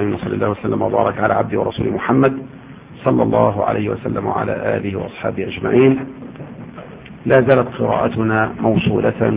أن صلى الله وسلم وبارك على عبده ورسوله محمد صلى الله عليه وسلم وعلى آله وأصحابه أجمعين. لا زالت قراءتنا موصولة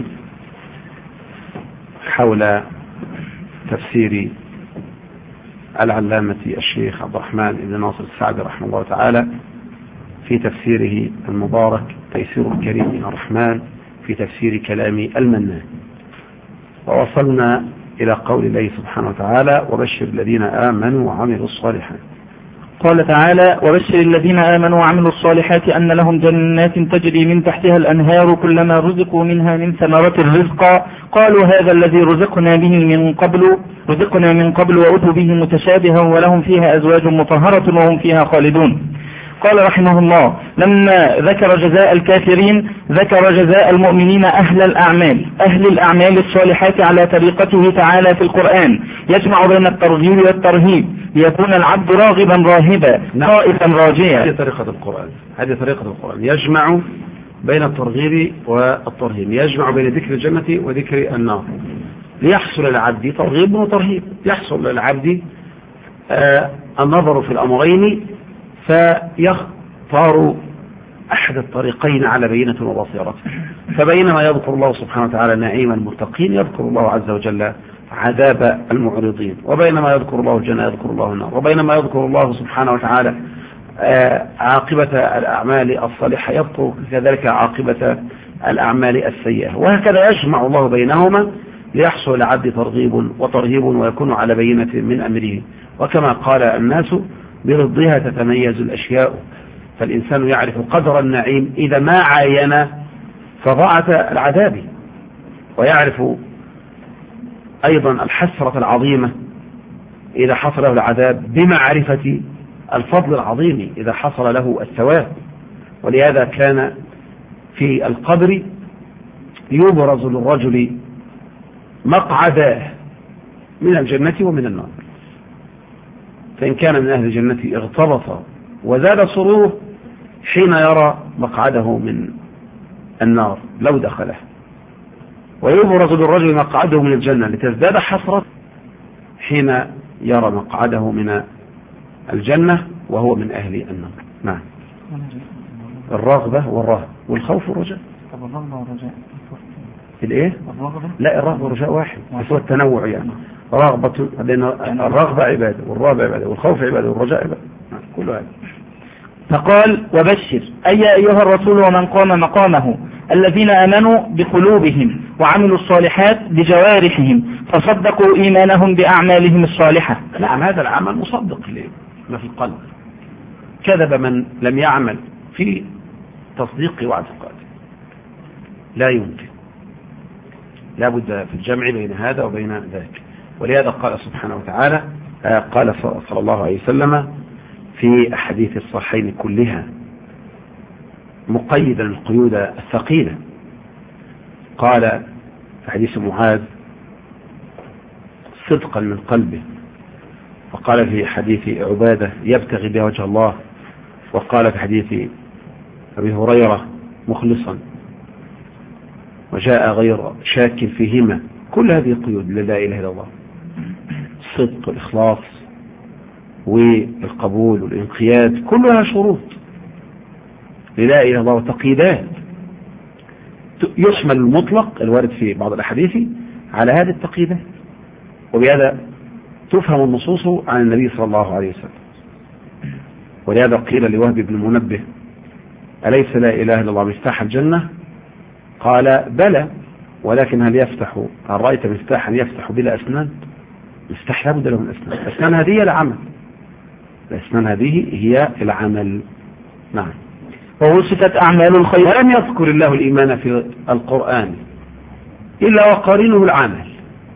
حول تفسير العلامة الشيخ عبد الرحمن بن ناصر السعدي رحمه الله تعالى في تفسيره المبارك تيسير الكريم من الرحمن في تفسير كلام المنان. ووصلنا إلى قول الله سبحانه وتعالى: وبشر الذين آمنوا وعملوا الصالحات. قال تعالى: وبشر الذين آمنوا وعملوا الصالحات أن لهم جنات تجري من تحتها الأنهار كلما رزقوا منها من ثمرة الرزق قالوا هذا الذي رزقنا من قبل وأتوا به متشابها ولهم فيها أزواج مطهرة وهم فيها خالدون. قال رحمه الله: لما ذكر جزاء الكافرين ذكر جزاء المؤمنين أهل الأعمال الصالحات على طريقته تعالى في القرآن، يجمع بين الترغيب والترهيب ليكون العبد راغبا راهبا خائفا راجيا. هذه طريقة القرآن يجمع بين الترغيب والترهيب، يجمع بين ذكر الجنة وذكر النار ليحصل للعبد ترغيب وترهيب، يحصل للعبد النظر في الأمرين فيختار أحد الطريقين على بينة وبصيرة. فبينما يذكر الله سبحانه وتعالى نعيم المتقين يذكر الله عز وجل عذاب المعرضين، وبينما يذكر الله الجنة يذكر الله النار، وبينما يذكر الله سبحانه وتعالى عاقبة الأعمال الصالحة يذكر كذلك عاقبة الأعمال السيئة، وهكذا يجمع الله بينهما ليحصل لعبد ترغيب وترهيب ويكون على بينة من أمره. وكما قال الناس: برضها تتميز الأشياء. فالإنسان يعرف قدر النعيم إذا ما عاين فضاعة العذاب، ويعرف أيضا الحسرة العظيمة إذا حصل له العذاب بمعرفة الفضل العظيم إذا حصل له الثواب. ولهذا كان في القبر يبرز للرجل مقعداه من الجنة ومن النار، فإن كان من أهل الجنة اغتبط وزاد سروره حين يرى مقعده من النار لو دخله، ويبرز للرجل مقعده من الجنة لتزداد حسرة حين يرى مقعده من الجنة وهو من أهل النار. نعم. الرغبة والرهب والخوف والرجاء. طب الرغبة والرجاء الايه؟ لا، الرغبة والرجاء واحد، بس هو التنوع يعني. رغبة، الرغبة عبادة، والرهبة عبادة، والخوف عبادة، والرجاء عبادة، كل هذا. فقال: وبشر أي أيها الرسول ومن قام مقامه الذين آمنوا بقلوبهم وعملوا الصالحات بجوارحهم فصدقوا إيمانهم بأعمالهم الصالحة. نعم، هذا العمل مصدق لما في القلب. كذب من لم يعمل في تصديق واعتقاد، لا يمكن، لا بد في الجمع بين هذا وبين ذاك. ولهذا قال سبحانه وتعالى، قال صلى الله عليه وسلم في أحاديث الصحيحين كلها مقيدا القيود الثقيلة، قال في حديث معاذ: صدقا من قلبه، وقال في حديث عبادة: يبتغي بها وجه الله، وقال في حديث أبي هريرة: مخلصا، وجاء غير شاك فيهما. كل هذه قيود لا إله إلا الله، الصدق والإخلاص والقبول والانقياد، كلها شروط لا إله إلا الله وتقييدات. يشمل المطلق الوارد في بعض الأحاديث على هذه التقييدات، وبهذا تفهم النصوص عن النبي صلى الله عليه وسلم. ولهذا قيل لوهب بن منبه: أليس لا إله إلا الله مفتاح الجنة؟ قال: بلى، ولكن هل رأيت مفتاحا يفتح بلا أسنان؟ مفتاح لا بد له من أسنان، الأسنان هذه العمل، الأسنان هذه هي العمل. نعم. ووصفت أعمال الخير. ولم يذكر الله الإيمان في القرآن إلا وقارنه العمل.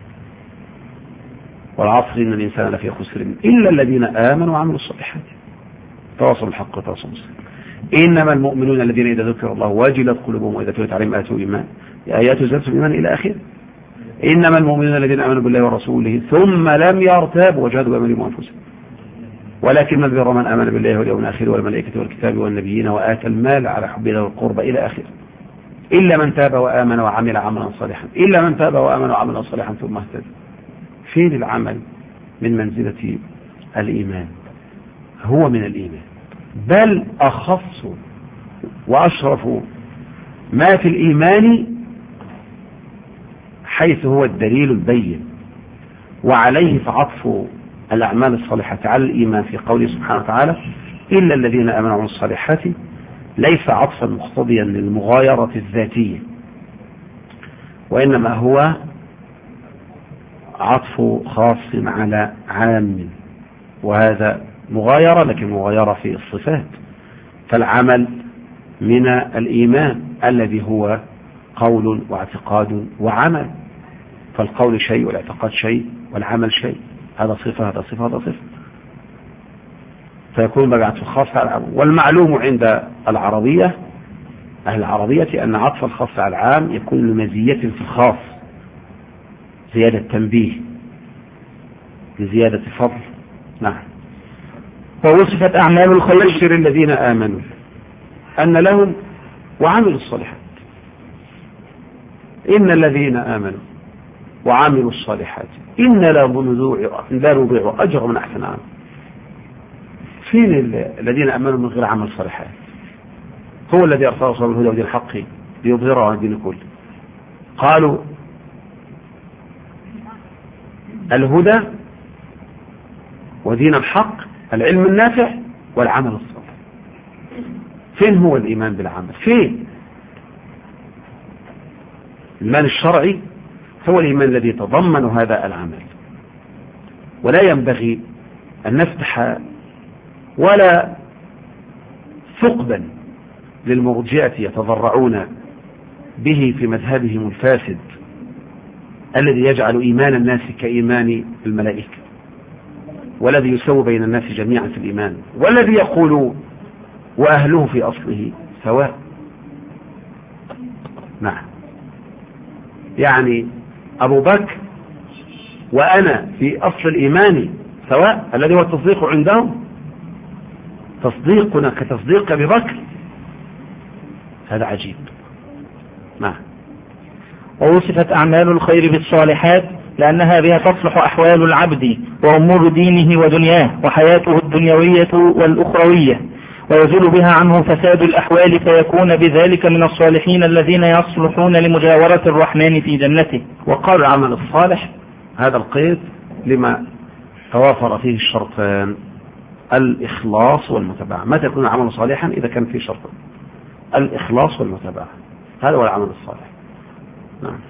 والعصر إن الإنسان لفي خسر إلا الذين آمنوا وعملوا الصالحات تواصوا بالحق وتواصوا بالصبر. إنما المؤمنون الذين إذا ذكر الله وجلت قلوبهم وإذا تليت عليهم آياته زادتهم إيمانا إلى آخره. إنما المؤمنون الذين آمنوا بالله ورسوله ثم لم يرتابوا وجاهدوا بأموالهم وأنفسهم ولكن من بر من آمن بالله واليوم الآخر والملائكة والكتاب والنبيين وآتى المال على حبه ذوي القربى إلى آخره. إلا من تاب وآمن وعمل عملا صالحا، إلا من تاب وآمن وعمل صالحا ثم اهتدى. فين العمل من منزلة الإيمان، هو من الإيمان، بل أخص وأشرف ما في الإيمان حيث هو الدليل البين، وعليه فعطف الأعمال الصالحة على الإيمان في قوله سبحانه وتعالى إلا الذين آمنوا وعملوا الصالحات ليس عطفا مقتضيا للمغايرة الذاتية، وإنما هو عطف خاص على عام، وهذا مغايرة لكن مغايرة في الصفات، فالعمل من الإيمان الذي هو قول واعتقاد وعمل، فالقول شيء والاعتقاد شيء والعمل شيء، هذا صفة هذا صفة هذا صفة، فيكون بقى عطف خاص على العام. والمعلوم عند العربية أهل العربية أن عطف الخاص على العام يكون لمزية في الخاص، زيادة تنبيه لزيادة فضل. نعم. ووصفت أعمال الخير بشر الذين آمنوا أن لهم وعملوا الصالحات، إن الذين آمنوا وعملوا الصالحات إن لا نضيع أجر من أحسن عمل. فين الذين آمنوا من غير عمل صالحات؟ هو الذي أرسل رسوله بالهدى ودين الحق ليظهره على الدين كله. قالوا الهدى ودين الحق العلم النافع والعمل الصالح. فين هو الإيمان بالعمل؟ فين؟ الإيمان الشرعي هو الإيمان الذي يتضمن هذا العمل، ولا ينبغي أن نفتح ولا ثقبا للمرجئة يتضرعون به في مذهبهم الفاسد الذي يجعل إيمان الناس كإيمان الملائكة، والذي يسوي بين الناس جميعا في الإيمان، والذي يقول وأهله في أصله سواء. نعم، يعني أبو بكر وأنا في أصل الإيمان سواء، الذي هو التصديق عندهم تصديقنا كتصديق أبي بكر، هذا عجيب. نعم. ووصفت أعمال الخير بالصالحات لأنها بها تصلح أحوال العبد وأمور دينه ودنياه وحياته الدنيوية والأخروية، ويزول بها عنه فساد الأحوال، فيكون بذلك من الصالحين الذين يصلحون لمجاورة الرحمن في جنته. وقال العمل الصالح هذا القيد لما توافر فيه الشرطان الإخلاص والمتابعة. متى يكون العمل صالحا؟ إذا كان فيه شرطان الإخلاص والمتابعة، هذا هو العمل الصالح. نعم.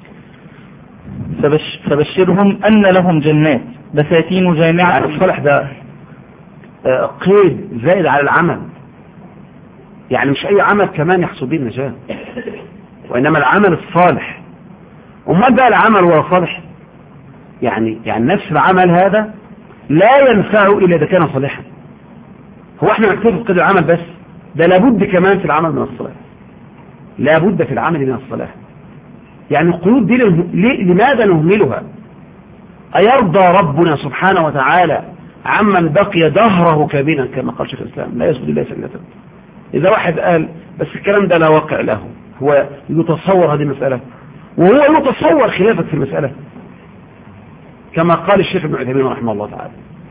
فبشرهم أن لهم جنات بساتين جامعة. يعني الصالح ده قيد زائد على العمل، يعني مش أي عمل كمان يحصل به النجاة، وإنما العمل الصالح. أمال بقى العمل هو صالح، يعني نفس العمل هذا لا ينفع إلا إذا كان صالحا. هو احنا نكتفي بقيد العمل بس؟ ده لابد كمان في العمل من الصلاح، لابد في العمل من الصلاح. يعني القيود دي لماذا نهملها؟ أيرضى ربنا سبحانه وتعالى عمن بقي دهره كابنا كما قال شيخ الإسلام لا يسجد الله سجدة؟ إذا واحد قال بس الكلام ده لا واقع له، هو يتصور هذه المسألة وهو يتصور خلافك في المسألة، كما قال الشيخ ابن عثيمين رحمه الله تعالى.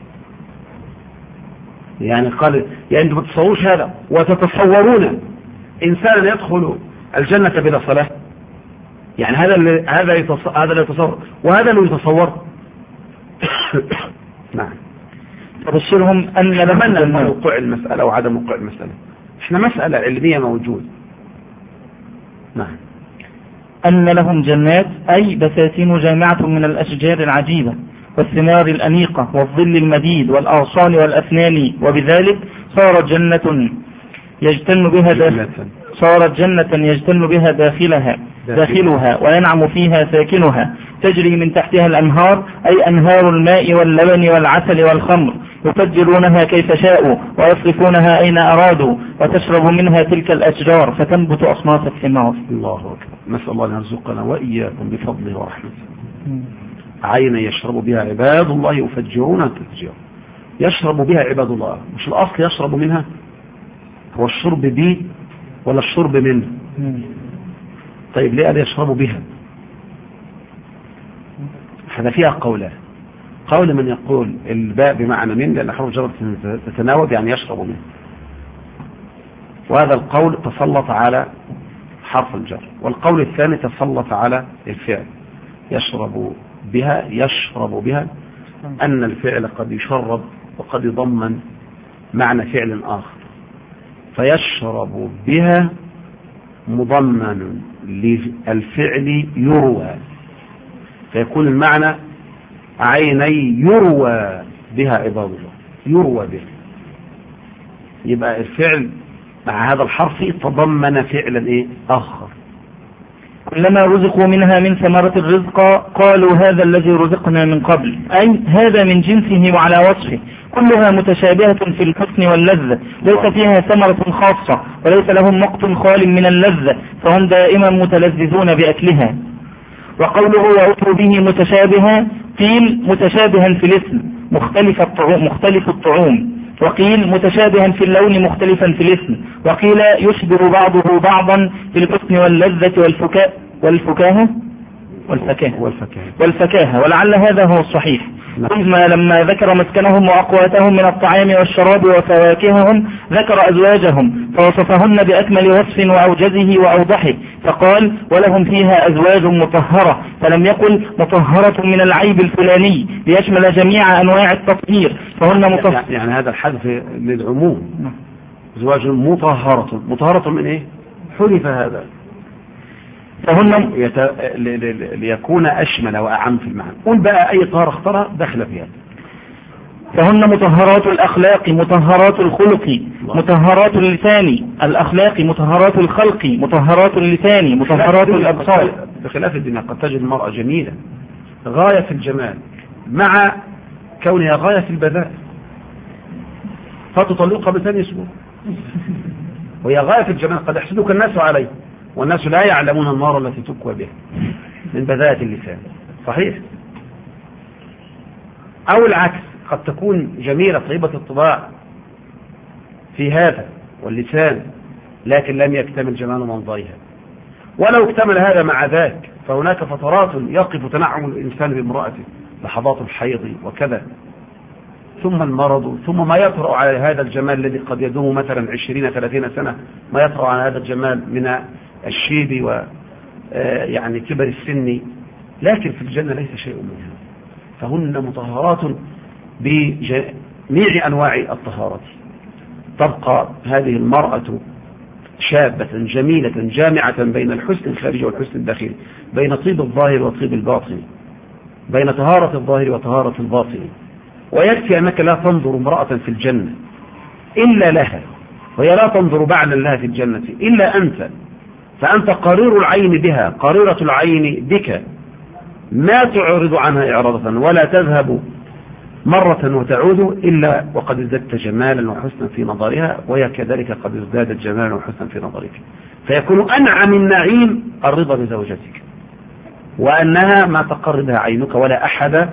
يعني قال يعني انتم تتصوروش هذا وتتصورون إنسانا يدخل الجنة بلا صلاة؟ يعني هذا يتصور وهذا اللي يتصور. نعم. فبشرهم أن نتمنى وقوع المسألة وعدم وقوع المسألة، احنا مسألة علمية موجود. نعم. أن لهم جنات أي بساتين جامعة من الأشجار العجيبة والثمار الأنيقة والظل المديد والأغصان والأفنان، وبذلك صارت جنة يجتن بها داخلها وينعم فيها ساكنها، تجري من تحتها الأنهار أي أنهار الماء واللبن والعسل والخمر، يفجرونها كيف شاءوا ويصرفونها أين أرادوا، وتشرب منها تلك الأشجار فتنبت أصناف الثمار. الله أكبر. نسأل الله أن يرزقنا وإياكم بفضله ورحمته عينا يشرب بها عباد الله يفجرونها تفجيرا. يشرب بها عباد الله، مش الأصل يشرب منها؟ هو الشرب بي ولا الشرب منه؟ طيب ليه قال يشرب بها؟ هذا فيها قولان. قول من يقول الباء بمعنى من، لأن حروف الجر تتناوب يعني يشرب منه، وهذا القول تسلط على حرف الجر. والقول الثاني تسلط على الفعل يشرب بها، أن الفعل قد يشرب وقد يضمن معنى فعل آخر، فيشرب بها مضمن للفعل يروى، فيكون المعنى عيني يروى بها عباد الله، يروى بها، يبقى الفعل مع هذا الحرف تضمن فعلا آخر. كلما رزقوا منها من ثمرة الرزق قالوا هذا الذي رزقنا من قبل، أي هذا من جنسه وعلى وصفه، كلها متشابهة في الحسن واللذة، ليس فيها ثمرة خاصة وليس لهم وقت خال من اللذة، فهم دائما متلذذون بأكلها. وقوله وأتوا به متشابها، قيل متشابها في الاسم مختلف الطعوم، وقيل متشابها في اللون مختلفا في الاسم، وقيل يشبه بعضه بعضا في الحسن واللذة والفكاهة، ولعل هذا هو الصحيح. ثم لما ذكر مسكنهم وأقواتهم من الطعام والشراب وفواكههم ذكر أزواجهم فوصفهن بأكمل وصف وأوجزه وأوضحه، فقال ولهم فيها أزواج مطهرة، فلم يقل مطهرة من العيب الفلاني ليشمل جميع أنواع التطهير، فهن يعني هذا الحذف للعموم. أزواج مطهرة من إيه؟ حذف هذا فهن ليكون أشمل وأعم في المعنى. قل بقى أي طهارة اختارها دخل فيها. فهن مطهرات الأخلاق، مطهرات الخلق، مطهرات اللسان، الأخلاق مطهرات الخلق، مطهرات اللسان، مطهرات الأبصار. بخلاف الدنيا قد تجد المرأة جميلة غاية في الجمال مع كونها غاية في البذاء، فتطلقها بثاني اسبوع وهي غاية في الجمال، قد يحسدك الناس عليه والناس لا يعلمون النار التي تكوى بها من بذاءة اللسان. صحيح. أو العكس، قد تكون جميلة طيبة الطباع في هذا واللسان لكن لم يكتمل جمال منظرها، ولو اكتمل هذا مع ذاك فهناك فترات يقف تنعم الإنسان بامرأته، لحظات الحيض وكذا، ثم المرض، ثم ما يطرأ على هذا الجمال الذي قد يدوم مثلا 20-30 سنة، ما يطرأ على هذا الجمال من الشيب و يعني كبر السن، لكن في الجنة ليس شيء منها، فهن مطهرات بجميع أنواع الطهارة. تبقى هذه المرأة شابة جميلة جامعة بين الحسن الخارجي والحسن الداخلي، بين طيب الظاهر وطيب الباطن، بين طهارة الظاهر وطهارة الباطن. ويكفي أنك لا تنظر امرأة في الجنة إلا لها، وهي لا تنظر بعدا لها في الجنة إلا أنت، فأنت قرير العين بها، قريرة العين بك، ما تعرض عنها إعراضة ولا تذهب مرة وتعود إلا وقد ازددت جمالا وحسنا في نظرها، وهي كذلك قد ازدادت جمالا وحسنا في نظرك، فيكون أنعم النعيم الرضا بزوجتك، وأنها ما تقر بها عينك ولا أحد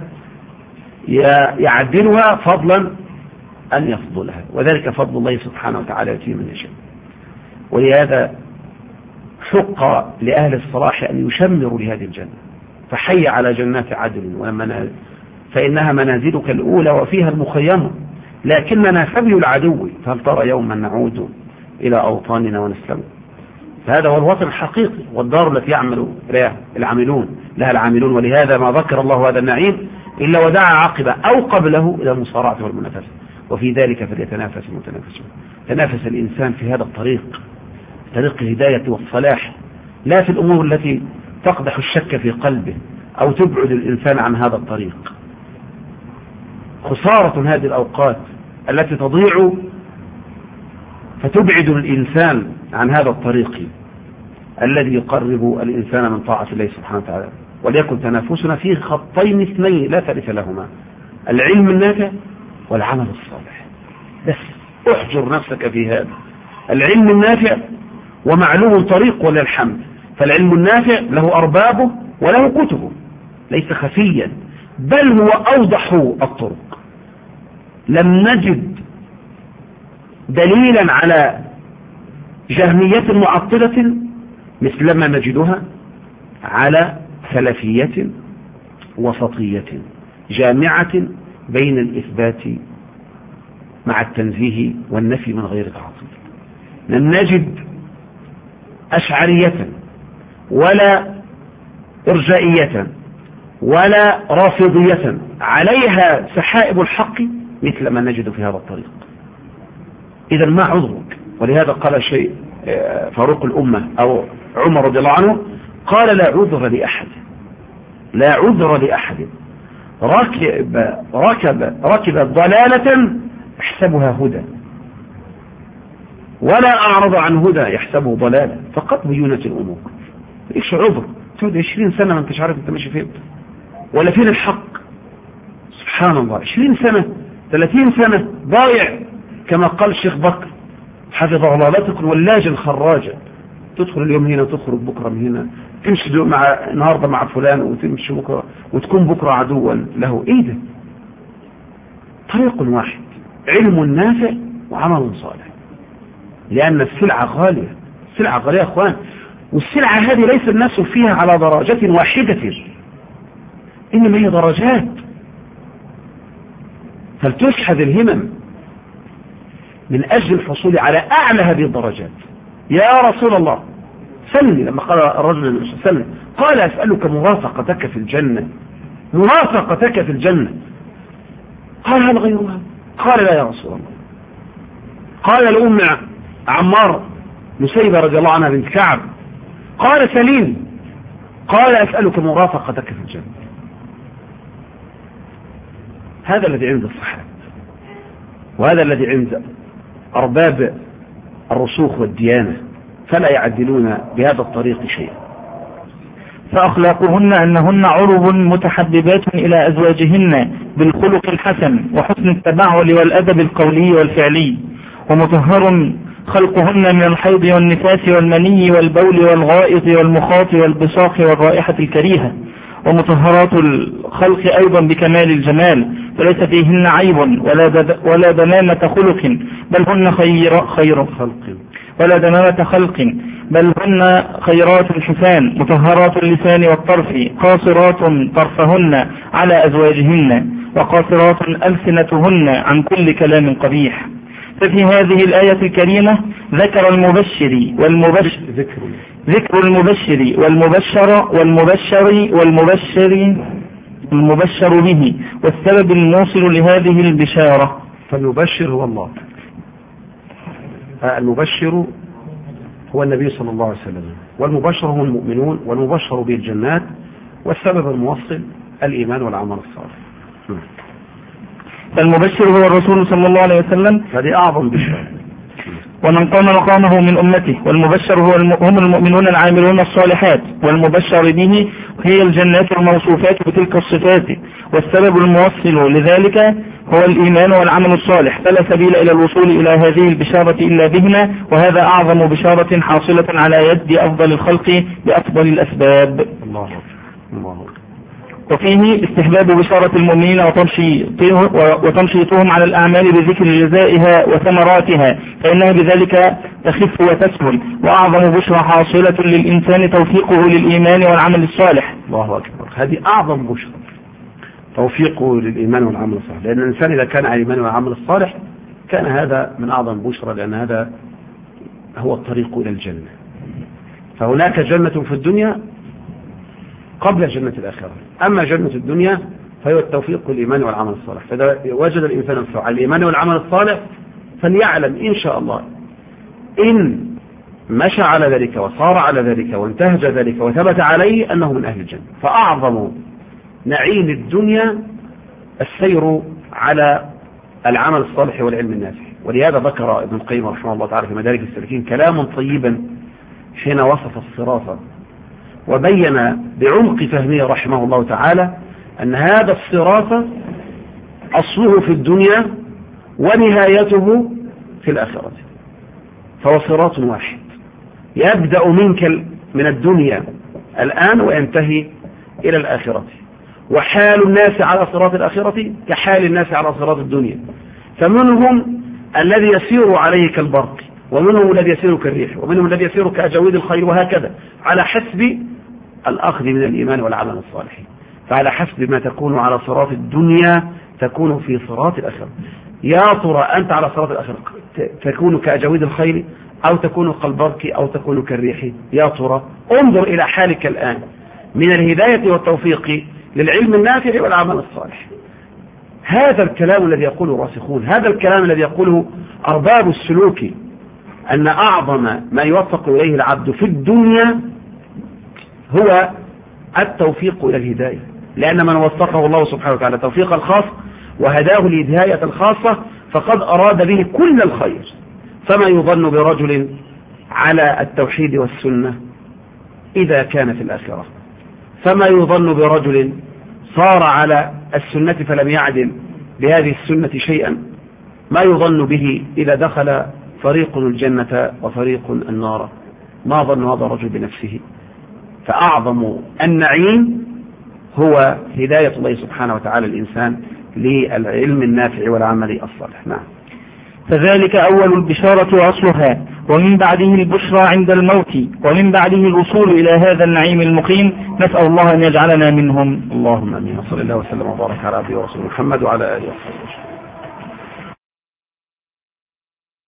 يعدلها فضلا أن يفضلها، وذلك فضل الله سبحانه وتعالى يؤتيه من يشاء. ولهذا حق لأهل الصلاح أن يشمروا لهذه الجنة، فحي على جنات عدن ومنازل، فإنها منازلك الأولى وفيها المخيم، لكننا سبي العدو، فهل ترى يوما نعود إلى أوطاننا ونسلم. فهذا هو الوطن الحقيقي والدار التي يعمل لها العاملون، ولهذا ما ذكر الله هذا النعيم إلا ودعا عقبه أو قبله إلى المصارعة والمنافسة، وفي ذلك فليتنافس المتنافسون. تنافس الإنسان في هذا الطريق، طريق الهداية والصلاح، لا في الأمور التي تقدح الشك في قلبه أو تبعد الإنسان عن هذا الطريق. خسارة هذه الأوقات التي تضيع فتبعد الإنسان عن هذا الطريق الذي يقرب الإنسان من طاعة الله سبحانه وتعالى. وليكن تنافسنا في خطين اثنين لا ثالث لهما، العلم النافع والعمل الصالح. بس احجر نفسك في هذا العلم النافع، ومعلوم طريق وللحمد، فالعلم النافع له أربابه وله كتبه، ليس خفيا بل هو أوضح الطرق. لم نجد دليلا على جهمية معطلة مثلما نجدها على سلفية وسطية جامعة بين الإثبات مع التنزيه والنفي من غير تعطيل. لم نجد أشعرية ولا إرجائية ولا رافضية عليها سحائب الحق مثل ما نجد في هذا الطريق. إذا ما عذرك؟ ولهذا قال شيء فاروق الأمة أو عمر رضي الله عنه، قال لا عذر لأحد، لا عذر لأحد ركب ضلالة يحسبها هدى ولا أعرض عن هدى يحسبه ضلالة، فقط بيونة الأمور. إيش عذر؟ تقعد 20 سنة ما انتش عارف انت ماشي فين ولا فين الحق. سبحان الله، 20 سنة 30 سنة ضايع، كما قال الشيخ بكر حفظه الله، لا تكن ولاجا خراجا، تدخل اليوم هنا وتخرج بكرة من هنا، تمشي مع النهاردة مع فلان وتمشي بكرة وتكون بكرة عدوا له. ايه ده؟ طريق واحد، علم نافع وعمل صالح، لأن السلعة غالية، السلعة غالية يا اخوان، والسلعة هذه ليس الناس فيها على درجة واحدة، إنما هي درجات، فلتشحذ الهمم من أجل الحصول على أعلى هذه الدرجات. يا رسول الله سلني، لما قال الرجل سلني قال أسألك مرافقتك في الجنة، مرافقتك في الجنة. قال هل غيرها؟ قال لا يا رسول الله. قال لأم عمار نسيبة رضي الله عنها بنت كعب، قال سليم، قال أسألك مرافقتك في الجنة. هذا الذي عند الصحابة، وهذا الذي عند أرباب الرسوخ والديانة، فلا يعدلون بهذا الطريق شيئا. فأخلاقهن أنهن عرب متحببات إلى أزواجهن بالخلق الحسن وحسن التبعل والأدب القولي والفعلي، ومطهر خلقهن من الحيض والنفاس والمني والبول والغائط والمخاط والبصاق والرائحة الكريهة، ومطهرات الخلق أيضا بكمال الجمال، فليس فيهن عيب ولا دمامة خلق، بل هن خير خلق، ولا دمامة خلق، بل هن خيرات الحسان، مطهرات اللسان والطرف، قاصرات طرفهن على أزواجهن، وقاصرات ألسنتهن عن كل كلام قبيح. ففي هذه الآية الكريمة ذكر المبشر والمبشر به والسبب الموصل لهذه البشارة. فالمبشر هو الله، المبشر هو النبي صلى الله عليه وسلم، والمبشر هم المؤمنون، والمبشر به الجنات، والسبب الموصل الإيمان والعمل الصالح. فالمبشر هو الرسول صلى الله عليه وسلم، هذه أعظم بشارة، ومن قام مقامه من أمته. والمبشر هم المؤمنون العاملون الصالحات، والمبشر به هي الجنات الموصوفات بتلك الصفات، والسبب الموصل لذلك هو الإيمان والعمل الصالح، فلا سبيل إلى الوصول إلى هذه البشارة إلا بهما، وهذا أعظم بشارة حاصلة على يد أفضل الخلق بأفضل الأسباب. الله الله. وفيه استحباب بشارة المؤمنين وتنشيطهم على الأعمال بذكر جزائها وثمراتها، فإنها بذلك تخف وتسهل، وأعظم بشرى حاصلة للإنسان توفيقه للإيمان والعمل الصالح. الله أكبر، هذه أعظم بشرى، توفيقه للإيمان والعمل الصالح، لأن الإنسان إذا كان على الإيمان والعمل الصالح كان هذا من أعظم بشرى، لأن هذا هو الطريق إلى الجنة. فهناك جنة في الدنيا قبل جنة الآخرة، أما جنة الدنيا فهو التوفيق للإيمان والعمل الصالح. فإذا وجد الإنسان نفسه على الإيمان والعمل الصالح فليعلم إن شاء الله إن مشى على ذلك وصار على ذلك وانتهج ذلك وثبت عليه أنه من أهل الجنة. فأعظم نعيم الدنيا السير على العمل الصالح والعلم النافع. ولهذا ذكر ابن القيم رحمه الله تعالى في مدارج السالكين كلاما طيبا حين وصف الصراط، وبين بعمق فهمه رحمه الله تعالى أن هذا الصراط أصله في الدنيا ونهايته في الآخرة، فهو صراط واحد يبدأ منك من الدنيا الآن وينتهي إلى الآخرة، وحال الناس على صراط الآخرة كحال الناس على صراط الدنيا، فمنهم الذي يسير عليه كالبرق، ومنهم الذي يسير كالريح، ومنهم الذي يسير كأجاويد الخير، وهكذا على حسب الأخذ من الإيمان والعمل الصالح. فعلى حسب ما تكون على صراط الدنيا تكون في صراط الآخرة. يا ترى أنت على صراط الآخرة تكون كأجاويد الخيل أو تكون كالبرق أو تكون كالريح؟ يا ترى انظر إلى حالك الآن من الهداية والتوفيق للعلم النافع والعمل الصالح. هذا الكلام الذي يقوله الراسخون، هذا الكلام الذي يقوله أرباب السلوك، أن أعظم ما يوفق إليه العبد في الدنيا هو التوفيق إلى الهداية، لأن من وفقه الله سبحانه وتعالى توفيق الخاص وهداه للهداية الخاصة فقد أراد به كل الخير. فما يظن برجل على التوحيد والسنة إذا كان في الآخرة؟ فما يظن برجل صار على السنة فلم يعدل بهذه السنة شيئا؟ ما يظن به إذا دخل فريق الجنة وفريق النار؟ ما ظن هذا الرجل بنفسه؟ فأعظم النعيم هو هداية الله سبحانه وتعالى الإنسان للعلم النافع والعمل الصالح. نعم. فذلك أول البشارة وأصلها، ومن بعده البشرى عند الموت، ومن بعده الوصول إلى هذا النعيم المقيم. نسأل الله أن يجعلنا منهم. اللهم آمين. صلى الله وسلم وبارك على عبده ورسوله محمد وعلى آله وصحبه.